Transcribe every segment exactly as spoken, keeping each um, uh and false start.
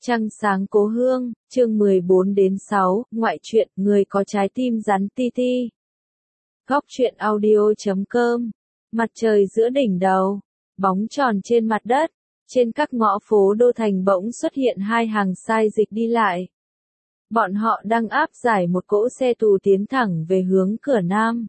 Trăng sáng cố hương, chương mười bốn đến sáu, ngoại truyện, người có trái tim rắn ti ti. Góc truyện audio chấm com. Mặt trời giữa đỉnh đầu, bóng tròn trên mặt đất, trên các ngõ phố đô thành bỗng xuất hiện hai hàng sai dịch đi lại. Bọn họ đang áp giải một cỗ xe tù tiến thẳng về hướng cửa Nam.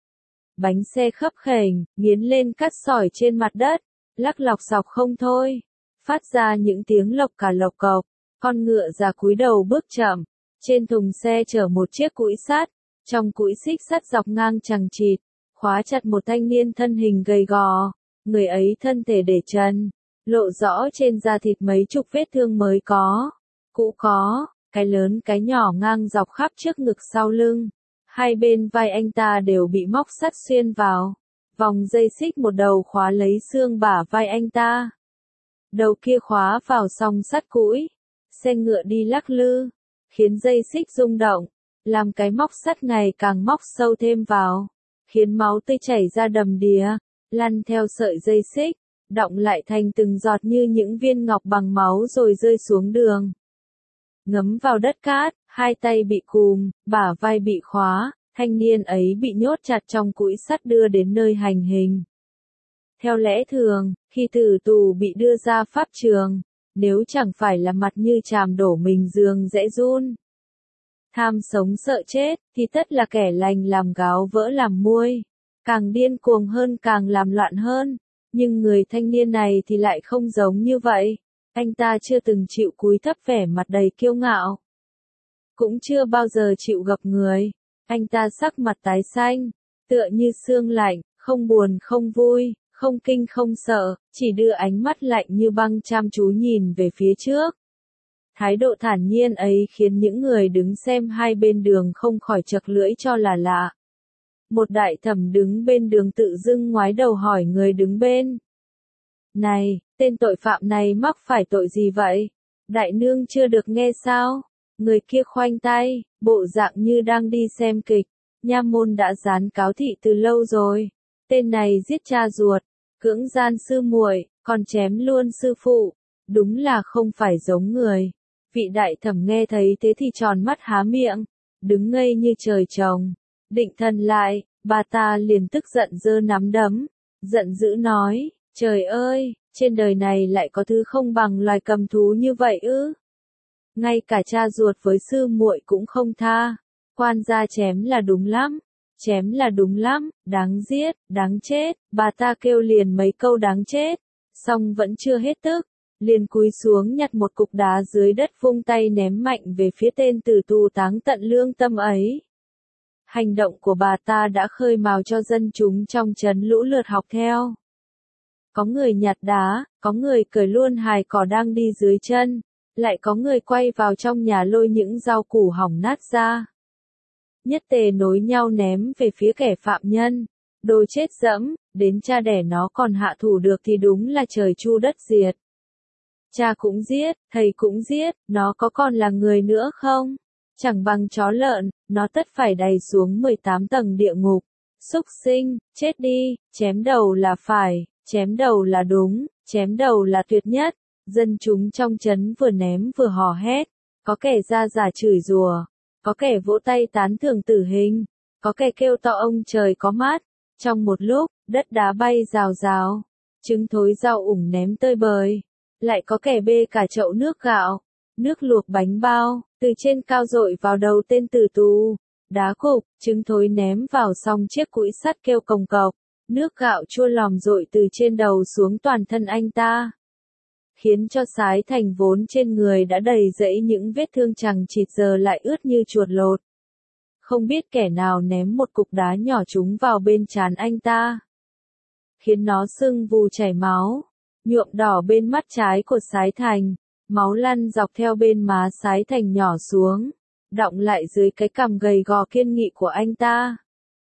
Bánh xe khấp khểnh, nghiến lên cát sỏi trên mặt đất, lắc lọc sọc không thôi, phát ra những tiếng lộc cà lộc cộc. Con ngựa già cúi đầu bước chậm, trên thùng xe chở một chiếc cũi sắt, trong cũi xích sắt dọc ngang chằng chịt, khóa chặt một thanh niên thân hình gầy gò, người ấy thân thể để trần, lộ rõ trên da thịt mấy chục vết thương mới có, cũ có, cái lớn cái nhỏ ngang dọc khắp trước ngực sau lưng, hai bên vai anh ta đều bị móc sắt xuyên vào, vòng dây xích một đầu khóa lấy xương bả vai anh ta, đầu kia khóa vào song sắt cũi. Xe ngựa đi lắc lư, khiến dây xích rung động, làm cái móc sắt ngày càng móc sâu thêm vào, khiến máu tươi chảy ra đầm đìa, lăn theo sợi dây xích, đọng lại thành từng giọt như những viên ngọc bằng máu rồi rơi xuống đường. Ngấm vào đất cát, hai tay bị cùm, bả vai bị khóa, thanh niên ấy bị nhốt chặt trong cũi sắt đưa đến nơi hành hình. Theo lẽ thường, khi tử tù bị đưa ra pháp trường, nếu chẳng phải là mặt như chàm đổ mình giường dễ run. Tham sống sợ chết, thì tất là kẻ lành làm gáo vỡ làm muôi. Càng điên cuồng hơn càng làm loạn hơn. Nhưng người thanh niên này thì lại không giống như vậy. Anh ta chưa từng chịu cúi thấp vẻ mặt đầy kiêu ngạo. Cũng chưa bao giờ chịu gặp người. Anh ta sắc mặt tái xanh, tựa như xương lạnh, không buồn không vui. Không kinh không sợ, chỉ đưa ánh mắt lạnh như băng chăm chú nhìn về phía trước. Thái độ thản nhiên ấy khiến những người đứng xem hai bên đường không khỏi chật lưỡi cho là lạ. Một đại thẩm đứng bên đường tự dưng ngoái đầu hỏi người đứng bên. Này, tên tội phạm này mắc phải tội gì vậy? Đại nương chưa được nghe sao? Người kia khoanh tay, bộ dạng như đang đi xem kịch. Nha môn đã dán cáo thị từ lâu rồi. Tên này giết cha ruột, cưỡng gian sư muội, còn chém luôn sư phụ, đúng là không phải giống người. Vị đại thẩm nghe thấy thế thì tròn mắt há miệng, đứng ngây như trời trồng, định thần lại, bà ta liền tức giận giơ nắm đấm, giận dữ nói, trời ơi, trên đời này lại có thứ không bằng loài cầm thú như vậy ư? Ngay cả cha ruột với sư muội cũng không tha, quan gia chém là đúng lắm. Chém là đúng lắm, đáng giết, đáng chết, bà ta kêu liền mấy câu đáng chết, xong vẫn chưa hết tức, liền cúi xuống nhặt một cục đá dưới đất vung tay ném mạnh về phía tên tử tù táng tận lương tâm ấy. Hành động của bà ta đã khơi mào cho dân chúng trong trấn lũ lượt học theo. Có người nhặt đá, có người cởi luôn hài cỏ đang đi dưới chân, lại có người quay vào trong nhà lôi những rau củ hỏng nát ra. Nhất tề nối nhau ném về phía kẻ phạm nhân, đồ chết dẫm, đến cha đẻ nó còn hạ thủ được thì đúng là trời chu đất diệt. Cha cũng giết, thầy cũng giết, nó có còn là người nữa không? Chẳng bằng chó lợn, nó tất phải đày xuống mười tám tầng địa ngục. Súc sinh, chết đi, chém đầu là phải, chém đầu là đúng, chém đầu là tuyệt nhất. Dân chúng trong trấn vừa ném vừa hò hét, có kẻ ra giả chửi rủa. Có kẻ vỗ tay tán thưởng tử hình, có kẻ kêu to ông trời có mắt. Trong một lúc, đất đá bay rào rào, trứng thối rau ủng ném tơi bời. Lại có kẻ bê cả chậu nước gạo, nước luộc bánh bao, từ trên cao dội vào đầu tên tử tù. Đá cục, trứng thối ném vào xong chiếc cũi sắt kêu cồng cọc, nước gạo chua lòm dội từ trên đầu xuống toàn thân anh ta. Khiến cho Sái Thành vốn trên người đã đầy rẫy những vết thương chằng chịt giờ lại ướt như chuột lột. Không biết kẻ nào ném một cục đá nhỏ trúng vào bên trán anh ta. Khiến nó sưng vù chảy máu, nhuộm đỏ bên mắt trái của Sái Thành, máu lăn dọc theo bên má Sái Thành nhỏ xuống, đọng lại dưới cái cằm gầy gò kiên nghị của anh ta.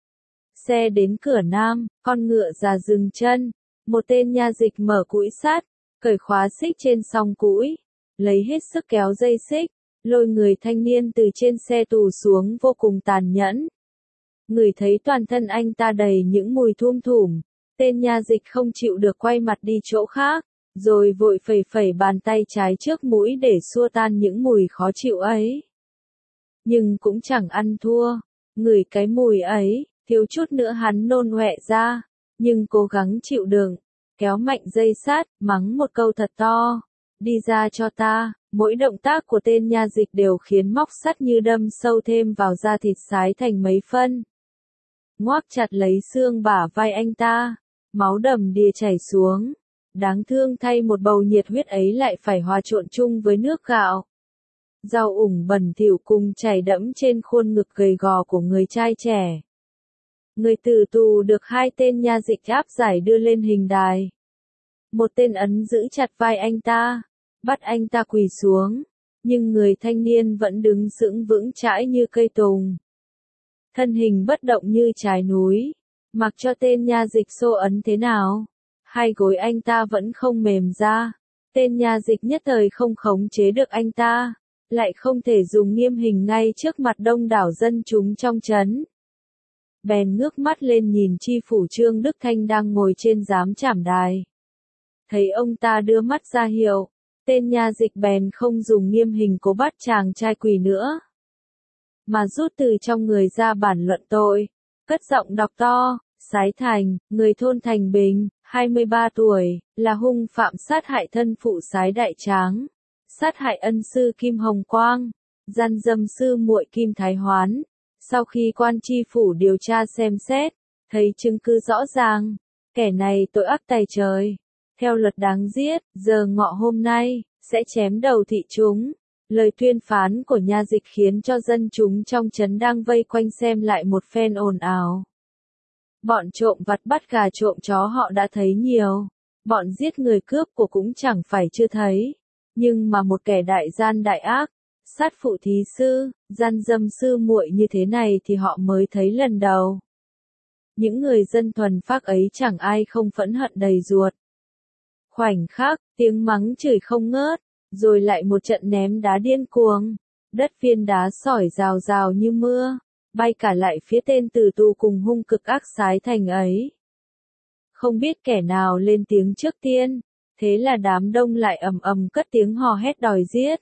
Xe đến cửa Nam, con ngựa già dừng chân, một tên nha dịch mở cũi sắt. Cởi khóa xích trên song cũi, lấy hết sức kéo dây xích, lôi người thanh niên từ trên xe tù xuống vô cùng tàn nhẫn. Người thấy toàn thân anh ta đầy những mùi thum thủm, tên nha dịch không chịu được quay mặt đi chỗ khác, rồi vội phẩy phẩy bàn tay trái trước mũi để xua tan những mùi khó chịu ấy. Nhưng cũng chẳng ăn thua, ngửi cái mùi ấy, thiếu chút nữa hắn nôn ọe ra, nhưng cố gắng chịu đựng, kéo mạnh dây sát, mắng một câu thật to, đi ra cho ta. Mỗi động tác của tên nha dịch đều khiến móc sắt như đâm sâu thêm vào da thịt sái thành mấy phân. Ngoác chặt lấy xương bả vai anh ta, máu đầm đìa chảy xuống. Đáng thương thay một bầu nhiệt huyết ấy lại phải hòa trộn chung với nước gạo. Rau ủng bẩn thỉu cùng chảy đẫm trên khuôn ngực gầy gò của người trai trẻ. Người tử tù được hai tên nha dịch áp giải đưa lên hình đài. Một tên ấn giữ chặt vai anh ta, bắt anh ta quỳ xuống, nhưng người thanh niên vẫn đứng sững vững chãi như cây tùng. Thân hình bất động như trái núi, mặc cho tên nha dịch xô ấn thế nào, hai gối anh ta vẫn không mềm ra. Tên nha dịch nhất thời không khống chế được anh ta, lại không thể dùng nghiêm hình ngay trước mặt đông đảo dân chúng trong trấn. Bèn ngước mắt lên nhìn tri phủ Trương Đức Thanh đang ngồi trên giám trảm đài. Thấy ông ta đưa mắt ra hiệu, tên nha dịch bèn không dùng nghiêm hình cố bắt chàng trai quỳ nữa, mà rút từ trong người ra bản luận tội, cất giọng đọc to. Sái Thành, người thôn Thành Bình, hai mươi ba tuổi, là hung phạm sát hại thân phụ Sái Đại Tráng, sát hại ân sư Kim Hồng Quang, gian dâm sư muội Kim Thái Hoán. Sau khi quan tri phủ điều tra xem xét, thấy chứng cứ rõ ràng, kẻ này tội ác tày trời, theo luật đáng giết, giờ ngọ hôm nay, sẽ chém đầu thị chúng. Lời tuyên phán của nha dịch khiến cho dân chúng trong trấn đang vây quanh xem lại một phen ồn ào. Bọn trộm vặt bắt gà trộm chó họ đã thấy nhiều, bọn giết người cướp của cũng chẳng phải chưa thấy, nhưng mà một kẻ đại gian đại ác, sát phụ thí sư, gian dâm sư muội như thế này thì họ mới thấy lần đầu. Những người dân thuần phác ấy chẳng ai không phẫn hận đầy ruột. Khoảnh khắc, tiếng mắng chửi không ngớt, rồi lại một trận ném đá điên cuồng, đất viên đá sỏi rào rào như mưa, bay cả lại phía tên tử tù cùng hung cực ác Sái Thành ấy. Không biết kẻ nào lên tiếng trước tiên, thế là đám đông lại ầm ầm cất tiếng hò hét đòi giết.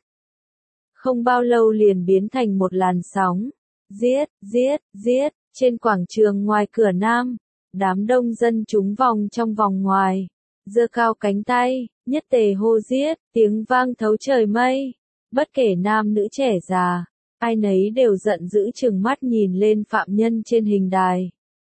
Không bao lâu liền biến thành một làn sóng, giết, giết, giết, trên quảng trường ngoài cửa Nam, đám đông dân chúng vòng trong vòng ngoài, giơ cao cánh tay, nhất tề hô giết, tiếng vang thấu trời mây, bất kể nam nữ trẻ già, ai nấy đều giận dữ trừng mắt nhìn lên phạm nhân trên hình đài.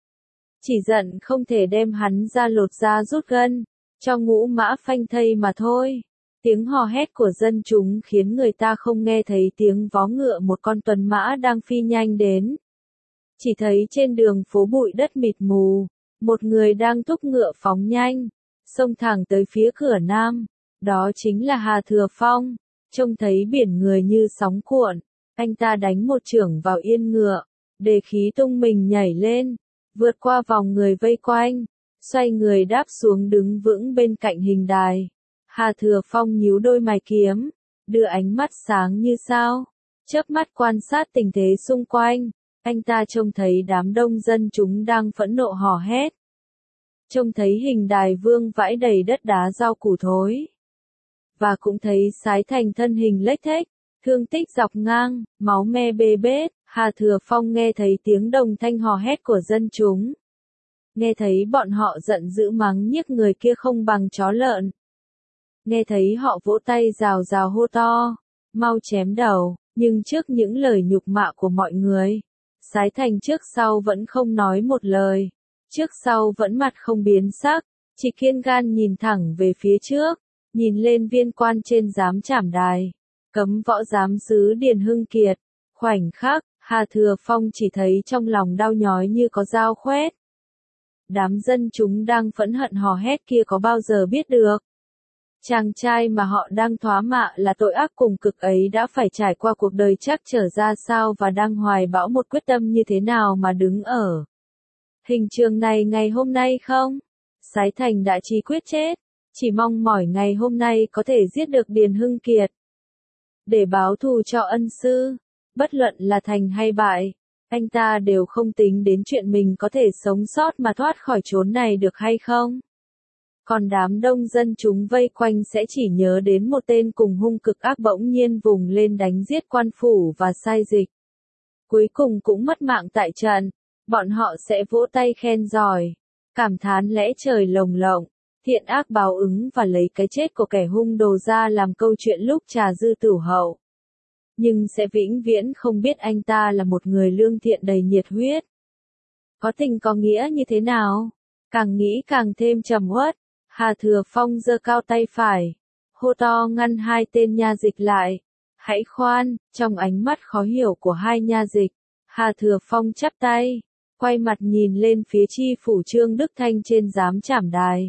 Chỉ giận không thể đem hắn ra lột da rút gân, cho ngũ mã phanh thây mà thôi. Tiếng hò hét của dân chúng khiến người ta không nghe thấy tiếng vó ngựa một con tuần mã đang phi nhanh đến. Chỉ thấy trên đường phố bụi đất mịt mù, một người đang thúc ngựa phóng nhanh, xông thẳng tới phía cửa Nam. Đó chính là Hà Thừa Phong. Trông thấy biển người như sóng cuộn, anh ta đánh một chưởng vào yên ngựa, để khí tung mình nhảy lên, vượt qua vòng người vây quanh, xoay người đáp xuống đứng vững bên cạnh hình đài. Hà Thừa Phong nhíu đôi mày kiếm, đưa ánh mắt sáng như sao, chớp mắt quan sát tình thế xung quanh. Anh ta trông thấy đám đông dân chúng đang phẫn nộ hò hét. Trông thấy hình đài vương vãi đầy đất đá rau củ thối. Và cũng thấy Sái Thành thân hình lếch thếch, thương tích dọc ngang, máu me bê bết. Hà Thừa Phong nghe thấy tiếng đồng thanh hò hét của dân chúng. Nghe thấy bọn họ giận dữ mắng nhiếc người kia không bằng chó lợn. Nghe thấy họ vỗ tay rào rào hô to, mau chém đầu, nhưng trước những lời nhục mạ của mọi người, Sái Thành trước sau vẫn không nói một lời, trước sau vẫn mặt không biến sắc, chỉ kiên gan nhìn thẳng về phía trước, nhìn lên viên quan trên giám trảm đài, cấm võ giám sứ Điền Hưng Kiệt. Khoảnh khắc, Hà Thừa Phong chỉ thấy trong lòng đau nhói như có dao khoét. Đám dân chúng đang phẫn hận hò hét kia có bao giờ biết được. Chàng trai mà họ đang thoá mạ là tội ác cùng cực ấy đã phải trải qua cuộc đời trắc trở ra sao và đang hoài bão một quyết tâm như thế nào mà đứng ở hình trường này ngày hôm nay không? Sái Thành đã chí quyết chết, chỉ mong mỏi ngày hôm nay có thể giết được Điền Hưng Kiệt. Để báo thù cho ân sư, bất luận là thành hay bại, anh ta đều không tính đến chuyện mình có thể sống sót mà thoát khỏi chốn này được hay không. Còn đám đông dân chúng vây quanh sẽ chỉ nhớ đến một tên cùng hung cực ác bỗng nhiên vùng lên đánh giết quan phủ và sai dịch. Cuối cùng cũng mất mạng tại trận, bọn họ sẽ vỗ tay khen giỏi, cảm thán lẽ trời lồng lộng, thiện ác báo ứng và lấy cái chết của kẻ hung đồ ra làm câu chuyện lúc trà dư tửu hậu. Nhưng sẽ vĩnh viễn không biết anh ta là một người lương thiện đầy nhiệt huyết. Có tình có nghĩa như thế nào? Càng nghĩ càng thêm trầm uất. Hà Thừa Phong giơ cao tay phải, hô to ngăn hai tên nha dịch lại. Hãy khoan, trong ánh mắt khó hiểu của hai nha dịch, Hà Thừa Phong chắp tay, quay mặt nhìn lên phía chi phủ Trương Đức Thanh trên giám trảm đài.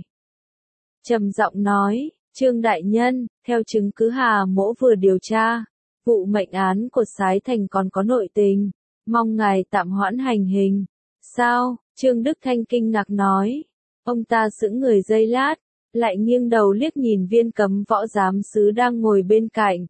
Trầm giọng nói, Trương Đại Nhân, theo chứng cứ Hà Mỗ vừa điều tra, vụ mệnh án của Sái Thành còn có nội tình, mong ngài tạm hoãn hành hình. Sao? Trương Đức Thanh kinh ngạc nói. Ông ta sững người giây lát, lại nghiêng đầu liếc nhìn viên cấm võ giám sứ đang ngồi bên cạnh.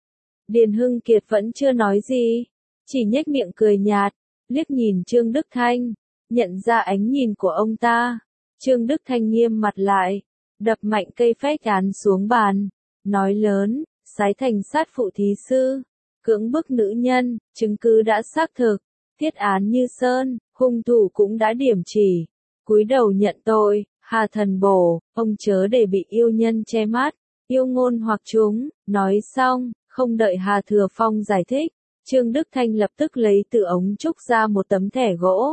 Điền Hưng Kiệt vẫn chưa nói gì, chỉ nhếch miệng cười nhạt, liếc nhìn Trương Đức Thanh, nhận ra ánh nhìn của ông ta. Trương Đức Thanh nghiêm mặt lại, đập mạnh cây phách án xuống bàn, nói lớn, Sái Thành sát phụ thí sư, cưỡng bức nữ nhân, chứng cứ đã xác thực, thiết án như sơn, hung thủ cũng đã điểm chỉ. Cúi đầu nhận tội, Hà Thần Bổ, ông chớ để bị yêu nhân che mắt, yêu ngôn hoặc chúng. Nói xong, không đợi Hà Thừa Phong giải thích, Trương Đức Thanh lập tức lấy từ ống trúc ra một tấm thẻ gỗ.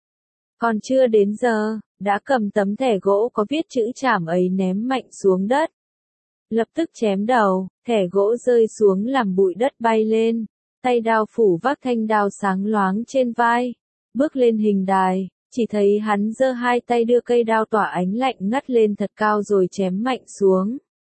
Còn chưa đến giờ, đã cầm tấm thẻ gỗ có viết chữ trảm ấy ném mạnh xuống đất. Lập tức chém đầu, thẻ gỗ rơi xuống làm bụi đất bay lên, tay đao phủ vác thanh đao sáng loáng trên vai, bước lên hình đài. Chỉ thấy hắn giơ hai tay đưa cây đao tỏa ánh lạnh ngắt lên thật cao rồi chém mạnh xuống.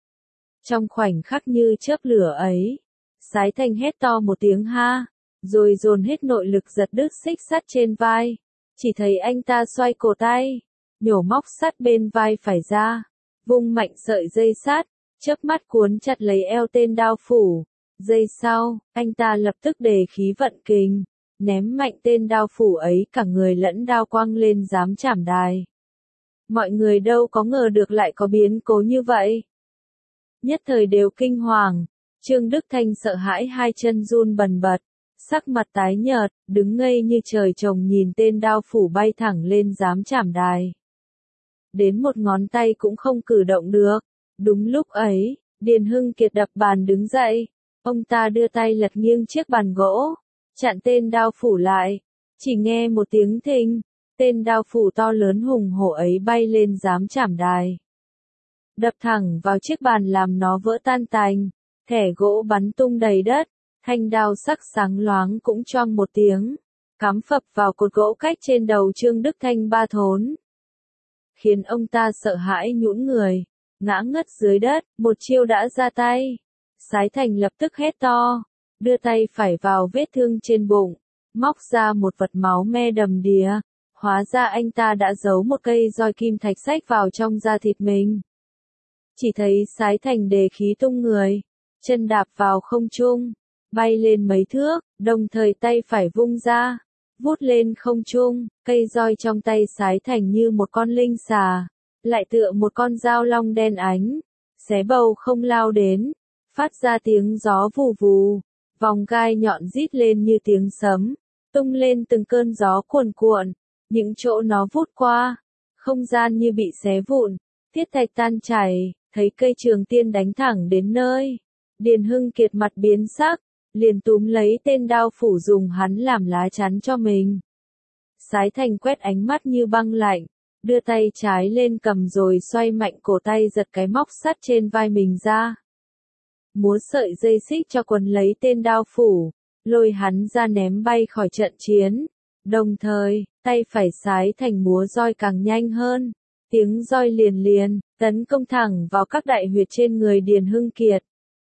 Trong khoảnh khắc như chớp lửa ấy, Sái Thành hét to một tiếng ha, rồi dồn hết nội lực giật đứt xích sắt trên vai. Chỉ thấy anh ta xoay cổ tay, nhổ móc sắt bên vai phải ra, vung mạnh sợi dây sắt, chớp mắt cuốn chặt lấy eo tên đao phủ. Giây sau, anh ta lập tức đề khí vận kình, ném mạnh tên đao phủ ấy cả người lẫn đao quăng lên giám trảm đài. Mọi người đâu có ngờ được lại có biến cố như vậy. Nhất thời đều kinh hoàng, Trương Đức Thanh sợ hãi hai chân run bần bật, sắc mặt tái nhợt, đứng ngây như trời trồng nhìn tên đao phủ bay thẳng lên giám trảm đài. Đến một ngón tay cũng không cử động được. Đúng lúc ấy, Điền Hưng Kiệt đập bàn đứng dậy, ông ta đưa tay lật nghiêng chiếc bàn gỗ, chặn tên đao phủ lại. Chỉ nghe một tiếng thình, tên đao phủ to lớn hùng hổ ấy bay lên giám trảm đài, đập thẳng vào chiếc bàn làm nó vỡ tan tành, thẻ gỗ bắn tung đầy đất, thanh đao sắc sáng loáng cũng choang một tiếng, cắm phập vào cột gỗ cách trên đầu Trương Đức Thanh ba thốn, khiến ông ta sợ hãi nhũn người, ngã ngất dưới đất. Một chiêu đã ra tay, Sái Thành lập tức hét to, đưa tay phải vào vết thương trên bụng, móc ra một vật máu me đầm đìa. Hóa ra anh ta đã giấu một cây roi kim thạch xách vào trong da thịt mình. Chỉ thấy Sái Thành đề khí tung người, chân đạp vào không trung, bay lên mấy thước, đồng thời tay phải vung ra, vút lên không trung, cây roi trong tay Sái Thành như một con linh xà, lại tựa một con dao long đen ánh, xé bầu không lao đến, phát ra tiếng gió vù vù, vòng gai nhọn rít lên như tiếng sấm, tung lên từng cơn gió cuồn cuộn, những chỗ nó vút qua, không gian như bị xé vụn, thiết thạch tan chảy, thấy cây trường tiên đánh thẳng đến nơi. Điền Hưng Kiệt mặt biến sắc, liền túm lấy tên đao phủ dùng hắn làm lá chắn cho mình. Sái Thành quét ánh mắt như băng lạnh, đưa tay trái lên cầm rồi xoay mạnh cổ tay giật cái móc sắt trên vai mình ra. Múa sợi dây xích cho quấn lấy tên đao phủ, lôi hắn ra ném bay khỏi trận chiến. Đồng thời, tay phải Sái Thành múa roi càng nhanh hơn, tiếng roi liền liền, tấn công thẳng vào các đại huyệt trên người Điền Hưng Kiệt.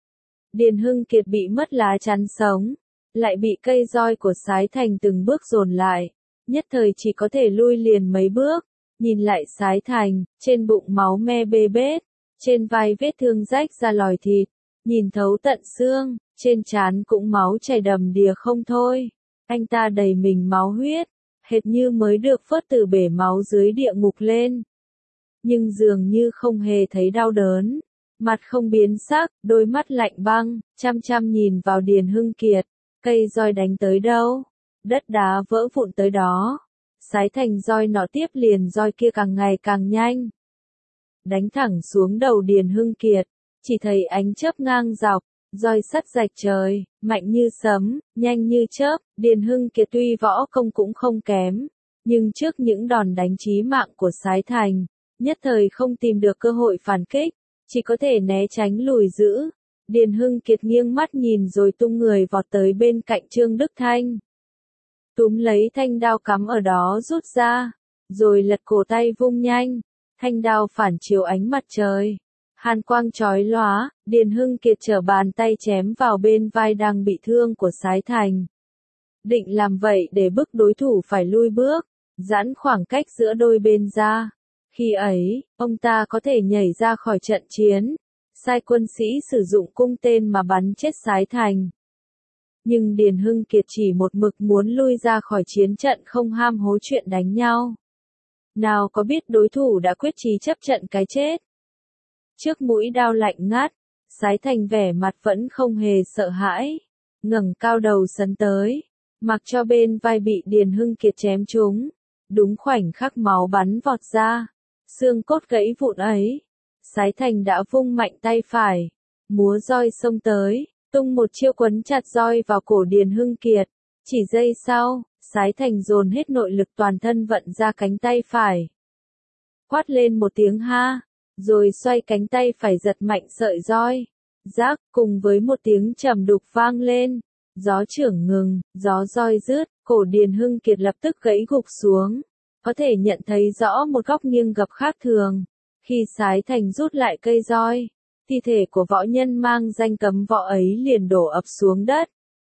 Điền Hưng Kiệt bị mất lá chắn sống, lại bị cây roi của Sái Thành từng bước dồn lại, nhất thời chỉ có thể lui liền mấy bước. Nhìn lại Sái Thành, trên bụng máu me bê bết, trên vai vết thương rách ra lòi thịt, nhìn thấu tận xương, trên trán cũng máu chảy đầm đìa không thôi. Anh ta đầy mình máu huyết, hệt như mới được vớt từ bể máu dưới địa ngục lên. nhưng dường như không hề thấy đau đớn. Mặt không biến sắc, đôi mắt lạnh băng, chăm chăm nhìn vào Điền Hưng Kiệt. Cây roi đánh tới đâu? Đất đá vỡ vụn tới đó. Sái thành roi nọ tiếp liền roi kia càng ngày càng nhanh. Đánh thẳng xuống đầu Điền Hưng Kiệt, chỉ thấy ánh chớp ngang dọc, roi sắt rạch trời, mạnh như sấm, nhanh như chớp. Điền Hưng Kiệt tuy võ công cũng không kém, nhưng trước những đòn đánh chí mạng của Sái Thành, nhất thời không tìm được cơ hội phản kích, chỉ có thể né tránh lùi giữ. Điền Hưng Kiệt nghiêng mắt nhìn rồi tung người vọt tới bên cạnh Trương Đức Thanh. Túm lấy thanh đao cắm ở đó rút ra, rồi lật cổ tay vung nhanh, thanh đao phản chiếu ánh mặt trời. Hàn quang chói lóa, Điền Hưng Kiệt trở bàn tay chém vào bên vai đang bị thương của Sái Thành. Định làm vậy để bức đối thủ phải lui bước, giãn khoảng cách giữa đôi bên ra. Khi ấy, ông ta có thể nhảy ra khỏi trận chiến, sai quân sĩ sử dụng cung tên mà bắn chết Sái Thành. Nhưng Điền Hưng Kiệt chỉ một mực muốn lui ra khỏi chiến trận, không ham hố chuyện đánh nhau. Nào có biết đối thủ đã quyết chí chấp trận cái chết. Trước mũi đao lạnh ngắt, Sái Thành vẻ mặt vẫn không hề sợ hãi, ngẩng cao đầu sấn tới, mặc cho bên vai bị Điền Hưng Kiệt chém trúng. Đúng khoảnh khắc máu bắn vọt ra, xương cốt gãy vụn ấy, Sái Thành đã vung mạnh tay phải, múa roi xông tới, tung một chiêu quấn chặt roi vào cổ Điền Hưng Kiệt. Chỉ giây sau, Sái Thành dồn hết nội lực toàn thân vận ra cánh tay phải. Quát lên một tiếng ha, rồi xoay cánh tay phải giật mạnh sợi roi. Rác, cùng với một tiếng trầm đục vang lên, gió chưởng ngừng, gió roi rứt, cổ Điền Hưng Kiệt lập tức gãy gục xuống. Có thể nhận thấy rõ một góc nghiêng gập khác thường. Khi Sái Thành rút lại cây roi, thi thể của võ nhân mang danh cấm võ ấy liền đổ ập xuống đất.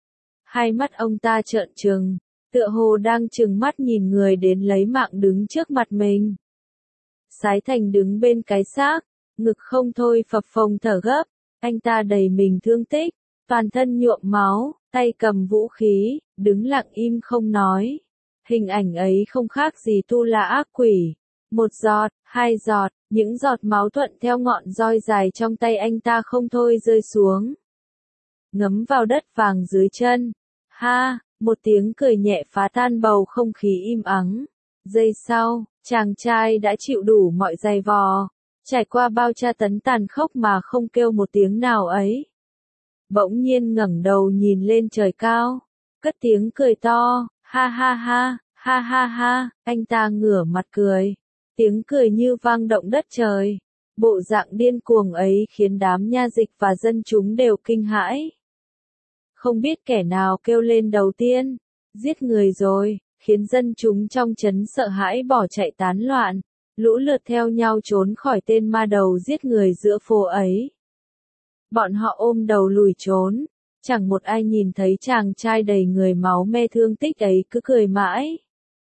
Hai mắt ông ta trợn trừng, tựa hồ đang trừng mắt nhìn người đến lấy mạng đứng trước mặt mình. Sái Thành đứng bên cái xác, ngực không thôi phập phồng thở gấp, anh ta đầy mình thương tích, toàn thân nhuộm máu, tay cầm vũ khí, đứng lặng im không nói. Hình ảnh ấy không khác gì tu la ác quỷ. Một giọt, hai giọt, những giọt máu thuận theo ngọn roi dài trong tay anh ta không thôi rơi xuống. Ngấm vào đất vàng dưới chân. Ha, một tiếng cười nhẹ phá tan bầu không khí im ắng. Giây sau, chàng trai đã chịu đủ mọi dày vò, trải qua bao tra tấn tàn khốc mà không kêu một tiếng nào ấy. Bỗng nhiên ngẩng đầu nhìn lên trời cao, cất tiếng cười to, ha ha ha, ha ha ha, anh ta ngửa mặt cười. Tiếng cười như vang động đất trời. Bộ dạng điên cuồng ấy khiến đám nha dịch và dân chúng đều kinh hãi. Không biết kẻ nào kêu lên đầu tiên, giết người rồi, khiến dân chúng trong trấn sợ hãi bỏ chạy tán loạn, lũ lượt theo nhau trốn khỏi tên ma đầu giết người giữa phố ấy. Bọn họ ôm đầu lùi trốn, chẳng một ai nhìn thấy chàng trai đầy người máu me thương tích ấy cứ cười mãi.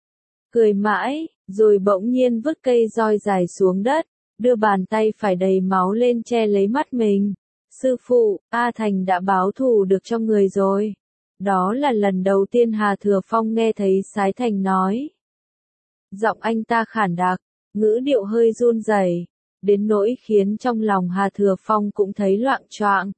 Cười mãi, rồi bỗng nhiên vứt cây roi dài xuống đất, đưa bàn tay phải đầy máu lên che lấy mắt mình. Sư phụ, A Thành đã báo thù được cho người rồi. Đó là lần đầu tiên Hà Thừa Phong nghe thấy Sái Thành nói. Giọng anh ta khản đặc, ngữ điệu hơi run rẩy, đến nỗi khiến trong lòng Hà Thừa Phong cũng thấy loạng choạng.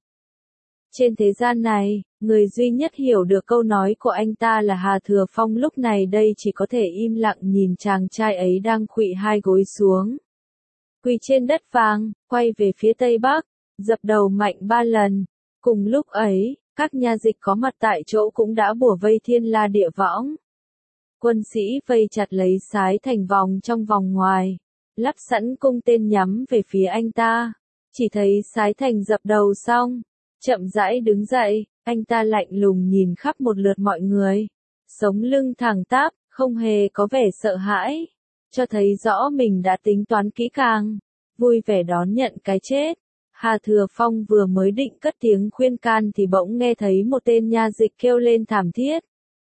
Trên thế gian này, người duy nhất hiểu được câu nói của anh ta là Hà Thừa Phong, lúc này đây chỉ có thể im lặng nhìn chàng trai ấy đang khuỵu hai gối xuống. Quỳ trên đất vàng, quay về phía tây bắc, dập đầu mạnh ba lần. Cùng lúc ấy, các nha dịch có mặt tại chỗ cũng đã bủa vây thiên la địa võng. Quân sĩ vây chặt lấy Sái Thành vòng trong vòng ngoài, lắp sẵn cung tên nhắm về phía anh ta. Chỉ thấy Sái Thành dập đầu xong, chậm rãi đứng dậy, anh ta lạnh lùng nhìn khắp một lượt mọi người. Sống lưng thẳng tắp, không hề có vẻ sợ hãi, cho thấy rõ mình đã tính toán kỹ càng, vui vẻ đón nhận cái chết. Hà Thừa Phong vừa mới định cất tiếng khuyên can thì bỗng nghe thấy một tên nha dịch kêu lên thảm thiết.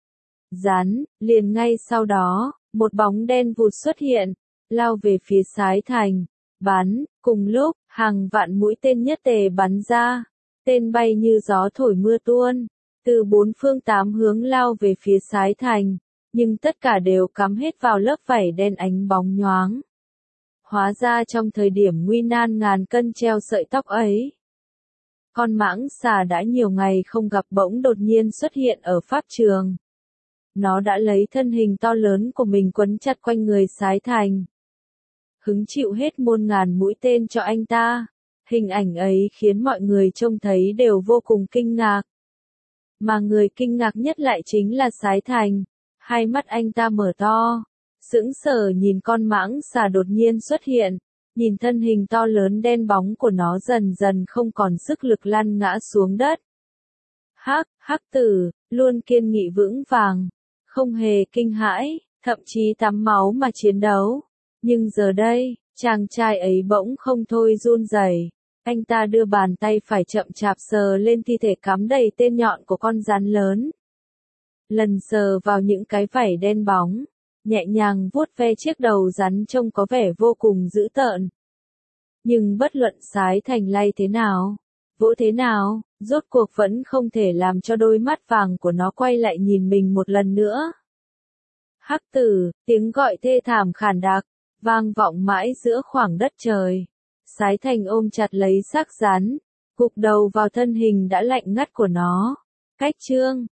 Rắn, liền ngay sau đó, một bóng đen vụt xuất hiện, lao về phía Sái Thành, bắn, cùng lúc, hàng vạn mũi tên nhất tề bắn ra, tên bay như gió thổi mưa tuôn, từ bốn phương tám hướng lao về phía Sái Thành, nhưng tất cả đều cắm hết vào lớp vảy đen ánh bóng nhoáng. Hóa ra trong thời điểm nguy nan ngàn cân treo sợi tóc ấy, con mãng xà đã nhiều ngày không gặp bỗng đột nhiên xuất hiện ở pháp trường. Nó đã lấy thân hình to lớn của mình quấn chặt quanh người Sái Thành, hứng chịu hết muôn ngàn mũi tên cho anh ta. Hình ảnh ấy khiến mọi người trông thấy đều vô cùng kinh ngạc. Mà người kinh ngạc nhất lại chính là Sái Thành. Hai mắt anh ta mở to, sững sờ nhìn con mãng xà đột nhiên xuất hiện, nhìn thân hình to lớn đen bóng của nó dần dần không còn sức lực lăn ngã xuống đất. Hắc, hắc tử, luôn kiên nghị vững vàng, không hề kinh hãi, thậm chí tắm máu mà chiến đấu. Nhưng giờ đây, chàng trai ấy bỗng không thôi run rẩy. Anh ta đưa bàn tay phải chậm chạp sờ lên thi thể cắm đầy tên nhọn của con rắn lớn. Lần sờ vào những cái vảy đen bóng, nhẹ nhàng vuốt ve chiếc đầu rắn trông có vẻ vô cùng dữ tợn. Nhưng bất luận Sái Thành lay thế nào, vỗ thế nào, rốt cuộc vẫn không thể làm cho đôi mắt vàng của nó quay lại nhìn mình một lần nữa. Hắc tử, tiếng gọi thê thảm khàn đặc, vang vọng mãi giữa khoảng đất trời. Sái Thành ôm chặt lấy xác rắn, gục đầu vào thân hình đã lạnh ngắt của nó. Cách chương